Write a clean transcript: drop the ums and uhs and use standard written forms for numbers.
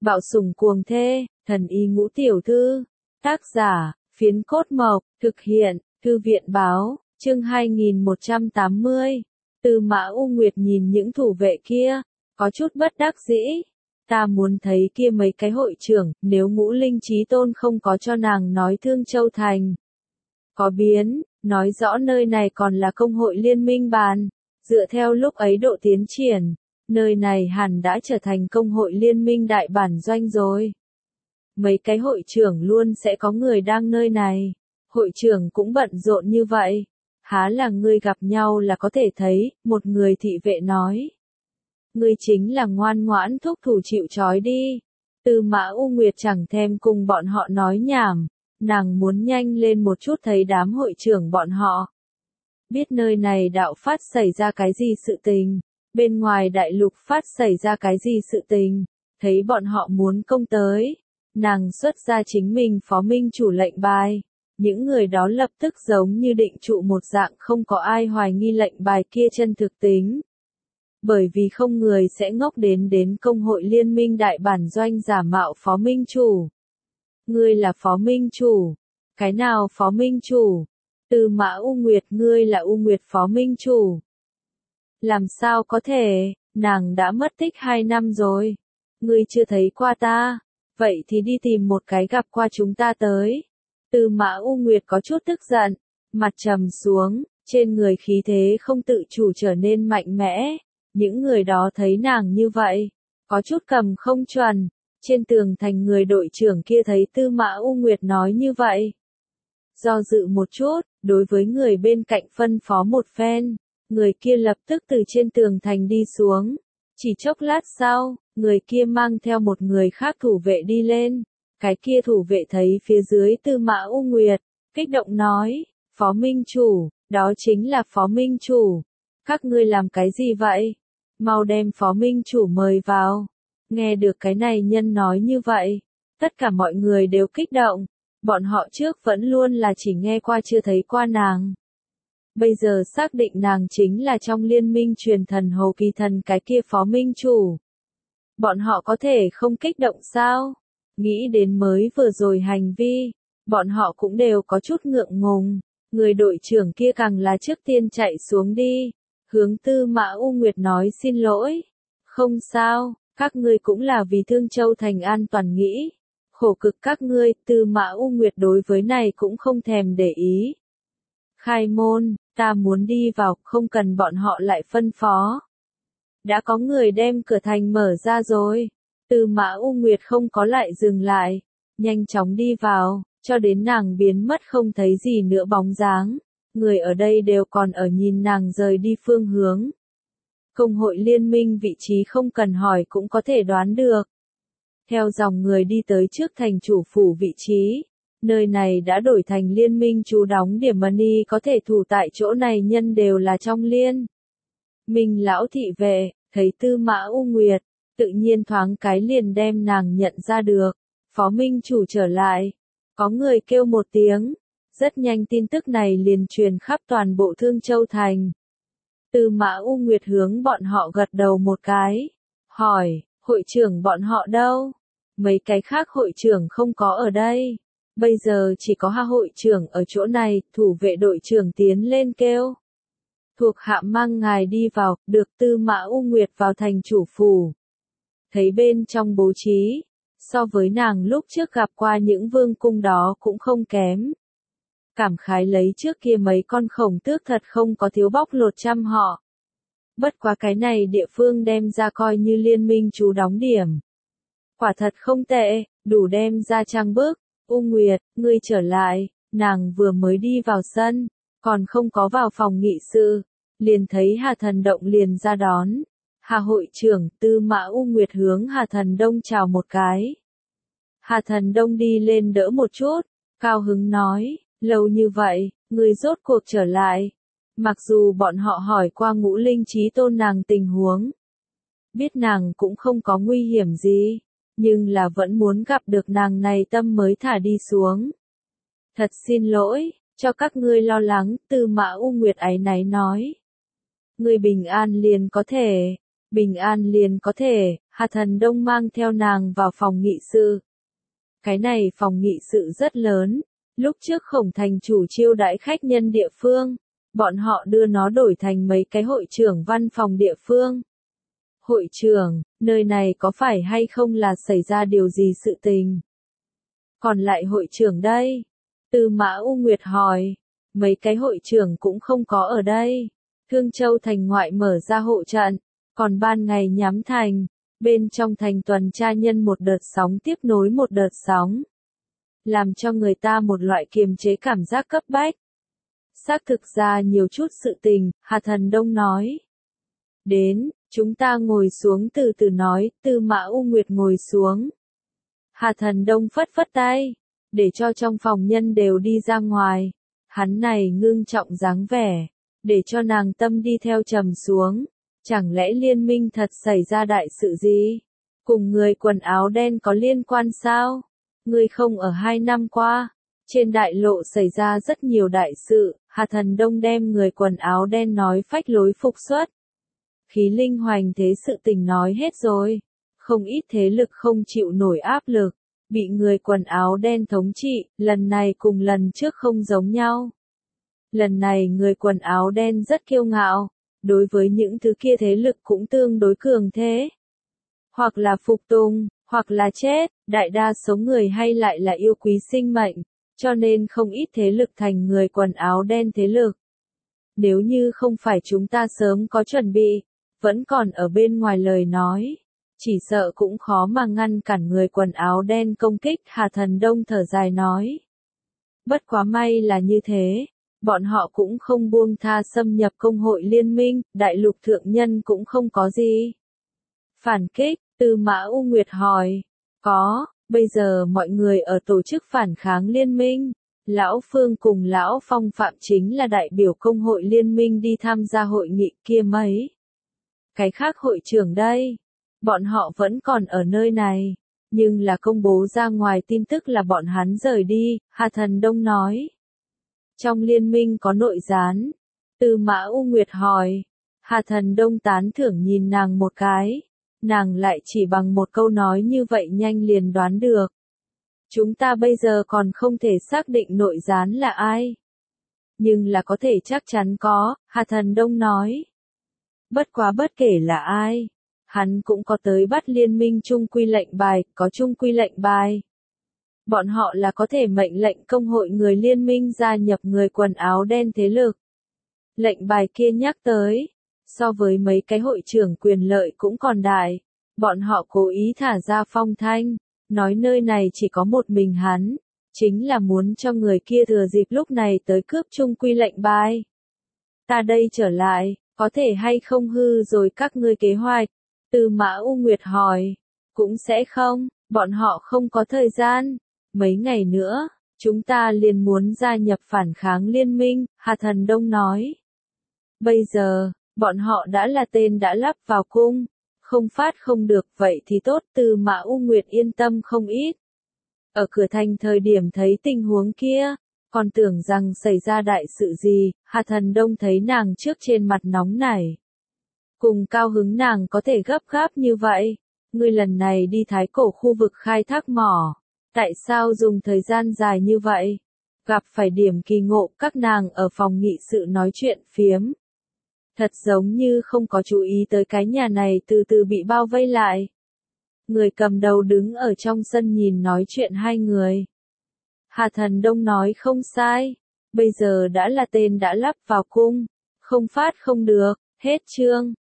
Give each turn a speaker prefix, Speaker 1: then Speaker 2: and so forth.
Speaker 1: Bạo sủng cuồng thê, thần y ngũ tiểu thư. Tác giả, Phiến Cốt Mộc, thực hiện, Thư viện báo, chương 2180. Tư Mã U Nguyệt nhìn những thủ vệ kia, có chút bất đắc dĩ. Ta muốn thấy kia mấy cái hội trưởng, nếu Ngũ Linh Chí Tôn không có cho nàng nói Thương Châu Thành. Có biến, nói rõ nơi này còn là công hội liên minh bàn. Dựa theo lúc ấy độ tiến triển, nơi này hẳn đã trở thành công hội liên minh đại bản doanh rồi. Mấy cái hội trưởng luôn sẽ có người đang nơi này. Hội trưởng cũng bận rộn như vậy. Há là ngươi gặp nhau là có thể thấy, một người thị vệ nói. Ngươi chính là ngoan ngoãn thúc thủ chịu trói đi. Tư Mã U Nguyệt chẳng thèm cùng bọn họ nói nhảm. Nàng muốn nhanh lên một chút thấy đám hội trưởng bọn họ. Biết nơi này đạo phát xảy ra cái gì sự tình. Bên ngoài đại lục phát xảy ra cái gì sự tình. Thấy bọn họ muốn công tới. Nàng xuất ra chính mình phó minh chủ lệnh bài. Những người đó lập tức giống như định trụ một dạng, không có ai hoài nghi lệnh bài kia chân thực tính. Bởi vì không người sẽ ngốc đến công hội liên minh đại bản doanh giả mạo phó minh chủ. Ngươi là phó minh chủ. Cái nào phó minh chủ? Tư Mã U Nguyệt, ngươi là U Nguyệt phó minh chủ. Làm sao có thể, nàng đã mất tích 2 năm rồi. Ngươi chưa thấy qua ta. Vậy thì đi tìm một cái gặp qua chúng ta tới. Tư Mã U Nguyệt có chút tức giận, mặt trầm xuống, trên người khí thế không tự chủ trở nên mạnh mẽ. Những người đó thấy nàng như vậy, có chút cầm không chuẩn. Trên tường thành người đội trưởng kia thấy Tư Mã U Nguyệt nói như vậy. Do dự một chút, đối với người bên cạnh phân phó một phen, người kia lập tức từ trên tường thành đi xuống. Chỉ chốc lát sau, người kia mang theo một người khác thủ vệ đi lên. Cái kia thủ vệ thấy phía dưới Tư Mã U Nguyệt, kích động nói, Phó Minh Chủ, đó chính là Phó Minh Chủ. Các ngươi làm cái gì vậy? Mau đem Phó Minh Chủ mời vào. Nghe được cái này nhân nói như vậy, tất cả mọi người đều kích động. Bọn họ trước vẫn luôn là chỉ nghe qua chưa thấy qua nàng. Bây giờ xác định nàng chính là trong liên minh truyền thần Hồ Kỳ Thần cái kia Phó Minh Chủ. Bọn họ có thể không kích động sao? Nghĩ đến mới vừa rồi hành vi, bọn họ cũng đều có chút ngượng ngùng. Người đội trưởng kia càng là trước tiên chạy xuống đi, hướng Tư Mã U Nguyệt nói xin lỗi. Không sao, các ngươi cũng là vì Thương Châu Thành an toàn nghĩ. Khổ cực các ngươi, Tư Mã U Nguyệt đối với này cũng không thèm để ý. Khai môn, ta muốn đi vào, không cần bọn họ lại phân phó. Đã có người đem cửa thành mở ra rồi. Tư Mã U Nguyệt không có lại dừng lại, nhanh chóng đi vào, cho đến nàng biến mất không thấy gì nữa bóng dáng. Người ở đây đều còn ở nhìn nàng rời đi phương hướng. Công hội liên minh vị trí không cần hỏi cũng có thể đoán được. Theo dòng người đi tới trước thành chủ phủ vị trí, nơi này đã đổi thành liên minh trú đóng điểm money, có thể thủ tại chỗ này nhân đều là trong liên minh lão thị vệ, thấy Tư Mã U Nguyệt, tự nhiên thoáng cái liền đem nàng nhận ra được. Phó Minh Chủ trở lại. Có người kêu một tiếng. Rất nhanh tin tức này liền truyền khắp toàn bộ Thương Châu Thành. Tư Mã U Nguyệt hướng bọn họ gật đầu một cái. Hỏi, hội trưởng bọn họ đâu? Mấy cái khác hội trưởng không có ở đây. Bây giờ chỉ có hai hội trưởng ở chỗ này, thủ vệ đội trưởng tiến lên kêu. Thuộc hạ mang ngài đi vào, được Tư Mã U Nguyệt vào thành chủ phủ. Thấy bên trong bố trí, so với nàng lúc trước gặp qua những vương cung đó cũng không kém. Cảm khái lấy trước kia mấy con khổng tước thật không có thiếu bóc lột trăm họ. Bất quá cái này địa phương đem ra coi như liên minh trú đóng điểm. Quả thật không tệ, đủ đem ra trang bức. U Nguyệt, ngươi trở lại, nàng vừa mới đi vào sân, còn không có vào phòng nghị sự, liền thấy Hà Thần Động liền ra đón. Hà hội trưởng, Tư Mã U Nguyệt hướng Hà Thần Đông chào một cái. Hà Thần Đông đi lên đỡ một chút, cao hứng nói, lâu như vậy, người rốt cuộc trở lại. Mặc dù bọn họ hỏi qua Ngũ Linh Chí Tôn nàng tình huống, biết nàng cũng không có nguy hiểm gì, nhưng là vẫn muốn gặp được nàng này tâm mới thả đi xuống. Thật xin lỗi, cho các ngươi lo lắng, Tư Mã U Nguyệt áy náy nói. Ngươi bình an liền có thể. Bình an liền có thể, Hà Thần Đông mang theo nàng vào phòng nghị sự. Cái này phòng nghị sự rất lớn, lúc trước Khổng Thành chủ chiêu đãi khách nhân địa phương, bọn họ đưa nó đổi thành mấy cái hội trưởng văn phòng địa phương. Hội trưởng, nơi này có phải hay không là xảy ra điều gì sự tình? Còn lại hội trưởng đây? Tư Mã U Nguyệt hỏi, mấy cái hội trưởng cũng không có ở đây. Thương Châu thành ngoại mở ra hộ trận, còn ban ngày nhắm thành, bên trong thành tuần tra nhân một đợt sóng tiếp nối một đợt sóng. Làm cho người ta một loại kiềm chế cảm giác cấp bách. Xác thực ra nhiều chút sự tình, Hà Thần Đông nói. Đến, chúng ta ngồi xuống từ từ nói, Tư Mã U Nguyệt ngồi xuống. Hà Thần Đông phất phất tay, để cho trong phòng nhân đều đi ra ngoài. Hắn này ngưng trọng dáng vẻ, để cho nàng tâm đi theo trầm xuống. Chẳng lẽ liên minh thật xảy ra đại sự gì? Cùng người quần áo đen có liên quan sao? Ngươi không ở 2 năm qua, trên đại lộ xảy ra rất nhiều đại sự, Hà Thần Đông đem người quần áo đen nói phách lối phục xuất. Khí linh hoành thế sự tình nói hết rồi, không ít thế lực không chịu nổi áp lực, bị người quần áo đen thống trị, lần này cùng lần trước không giống nhau. Lần này người quần áo đen rất kiêu ngạo, đối với những thứ kia thế lực cũng tương đối cường thế. Hoặc là phục tùng, hoặc là chết, đại đa số người hay lại là yêu quý sinh mệnh, cho nên không ít thế lực thành người quần áo đen thế lực. Nếu như không phải chúng ta sớm có chuẩn bị, vẫn còn ở bên ngoài lời nói, chỉ sợ cũng khó mà ngăn cản người quần áo đen công kích, Hà Thần Đông thở dài nói. Bất quá may là như thế, bọn họ cũng không buông tha xâm nhập công hội liên minh, đại lục thượng nhân cũng không có gì. Phản kích, Tư Mã U Nguyệt hỏi, có, bây giờ mọi người ở tổ chức phản kháng liên minh, Lão Phương cùng Lão Phong Phạm chính là đại biểu công hội liên minh đi tham gia hội nghị kia mấy. Cái khác hội trưởng đây, bọn họ vẫn còn ở nơi này, nhưng là công bố ra ngoài tin tức là bọn hắn rời đi, Hà Thần Đông nói. Trong liên minh có nội gián, Tư Mã U Nguyệt hỏi, Hà Thần Đông tán thưởng nhìn nàng một cái, nàng lại chỉ bằng một câu nói như vậy nhanh liền đoán được. Chúng ta bây giờ còn không thể xác định nội gián là ai, nhưng là có thể chắc chắn có, Hà Thần Đông nói. Bất quá bất kể là ai, hắn cũng có tới bắt liên minh chung quy lệnh bài, có chung quy lệnh bài. Bọn họ là có thể mệnh lệnh công hội người liên minh gia nhập người quần áo đen thế lực. Lệnh bài kia nhắc tới, so với mấy cái hội trưởng quyền lợi cũng còn đại, bọn họ cố ý thả ra phong thanh, nói nơi này chỉ có một mình hắn, chính là muốn cho người kia thừa dịp lúc này tới cướp chung quy lệnh bài. Ta đây trở lại, có thể hay không hư rồi các ngươi kế hoạch? Tư Mã U Nguyệt hỏi, cũng sẽ không, bọn họ không có thời gian. Mấy ngày nữa, chúng ta liền muốn gia nhập phản kháng liên minh, Hà Thần Đông nói. Bây giờ, bọn họ đã là tên đã lắp vào cung, không phát không được vậy thì tốt, Tư Mã U Nguyệt yên tâm không ít. Ở cửa thành thời điểm thấy tình huống kia, còn tưởng rằng xảy ra đại sự gì, Hà Thần Đông thấy nàng trước trên mặt nóng nảy. Cùng cao hứng nàng có thể gấp gáp như vậy, ngươi lần này đi Thái Cổ khu vực khai thác mỏ. Tại sao dùng thời gian dài như vậy? Gặp phải điểm kỳ ngộ, các nàng ở phòng nghị sự nói chuyện phiếm. Thật giống như không có chú ý tới cái nhà này từ từ bị bao vây lại. Người cầm đầu đứng ở trong sân nhìn nói chuyện hai người. Hà Thần Đông nói không sai, bây giờ đã là tên đã lắp vào cung, không phát không được, hết chương.